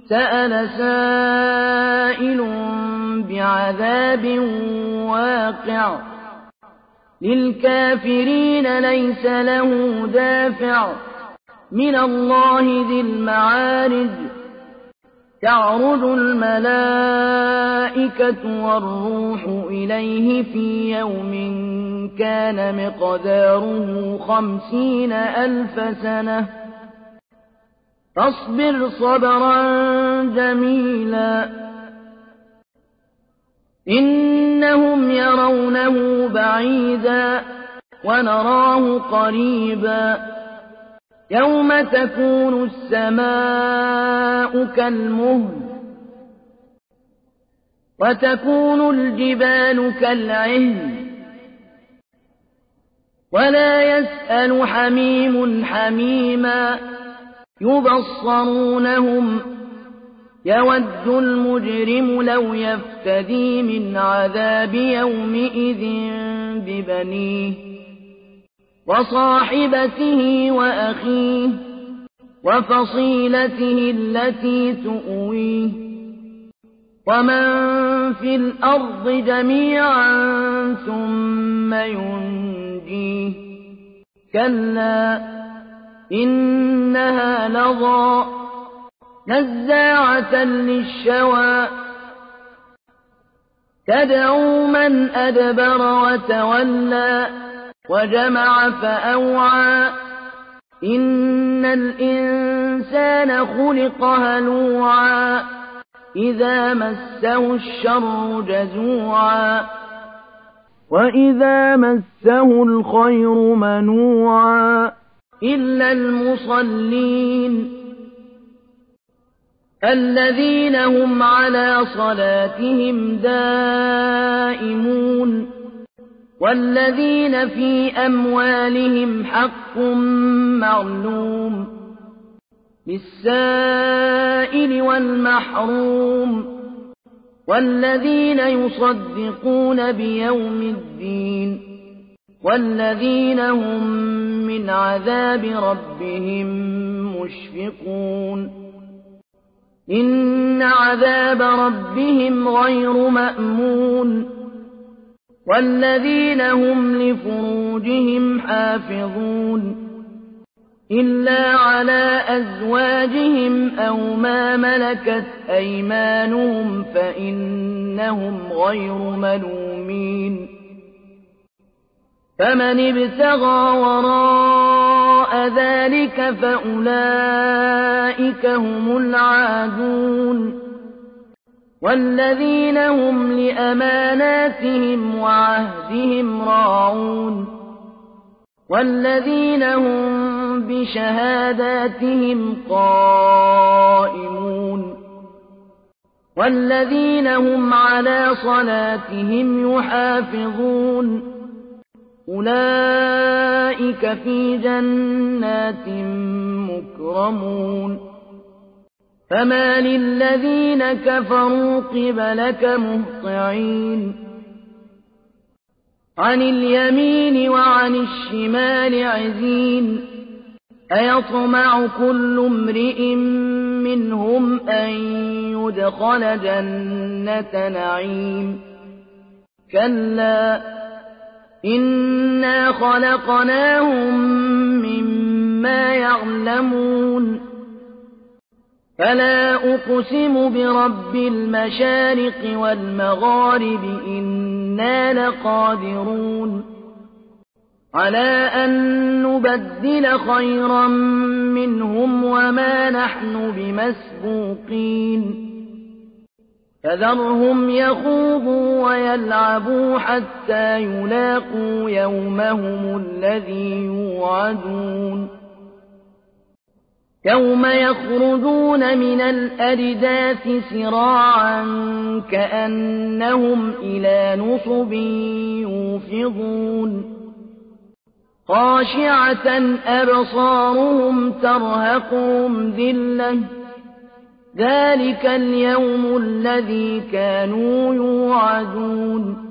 سأل سائل بعذاب واقع للكافرين ليس له دافع من الله ذي المعارج تعرج الملائكة والروح إليه في يوم كان مقداره 50,000 سنة فاصبر صبرا جميلا إنهم يرونه بعيدا ونراه قريبا يوم تكون السماء كالمهل وتكون الجبال كالعهن ولا يسأل حميم حميما يبصرونهم يود المجرم لو يفتدي من عذاب يومئذ ببنيه وصاحبته وأخيه وفصيلته التي تؤويه ومن في الأرض جميعا ثم ينجيه كلا إنها لظى نزاعة للشوى تدعو من أدبر وتولى وجمع فأوعى إن الإنسان خلق هلوعا إذا مسه الشر جزوعا وإذا مسه الخير منوعا إلا المصلين الذين هم على صلاتهم دائمون والذين في أموالهم حق معلوم للسائل والمحروم والذين يصدقون بيوم الدين والذين هم من عذاب ربهم مشفقون إن عذاب ربهم غير مأمون والذين هم لفروجهم حافظون إلا على أزواجهم أو ما ملكت أيمانهم فإنهم غير ملومين فمن ابتغى وراء ذلك فأولئك هم العادون والذين هم لأماناتهم وعهدهم راعون والذين هم بشهاداتهم قائمون والذين هم على صلاتهم يحافظون أولئك في جنات مكرمون فما للذين كفروا قبلك مهطعين عن اليمين وعن الشمال عزين أيطمع كل امرئ منهم أن يدخل جنة نعيم كلا إنا خلقناهم مما يعلمون فلا أقسم برب المشارق والمغارب إنا لقادرون على أن نبدل خيرا منهم وما نحن بمسبوقين فذرهم يخوضوا ويلعبوا حتى يلاقوا يومهم الذي يوعدون يوم يخرجون من الأجداث سراعا كأنهم إلى نصب يوفضون خاشعة أبصارهم ترهقهم ذلة ذلك اليوم الذي كانوا يوعدون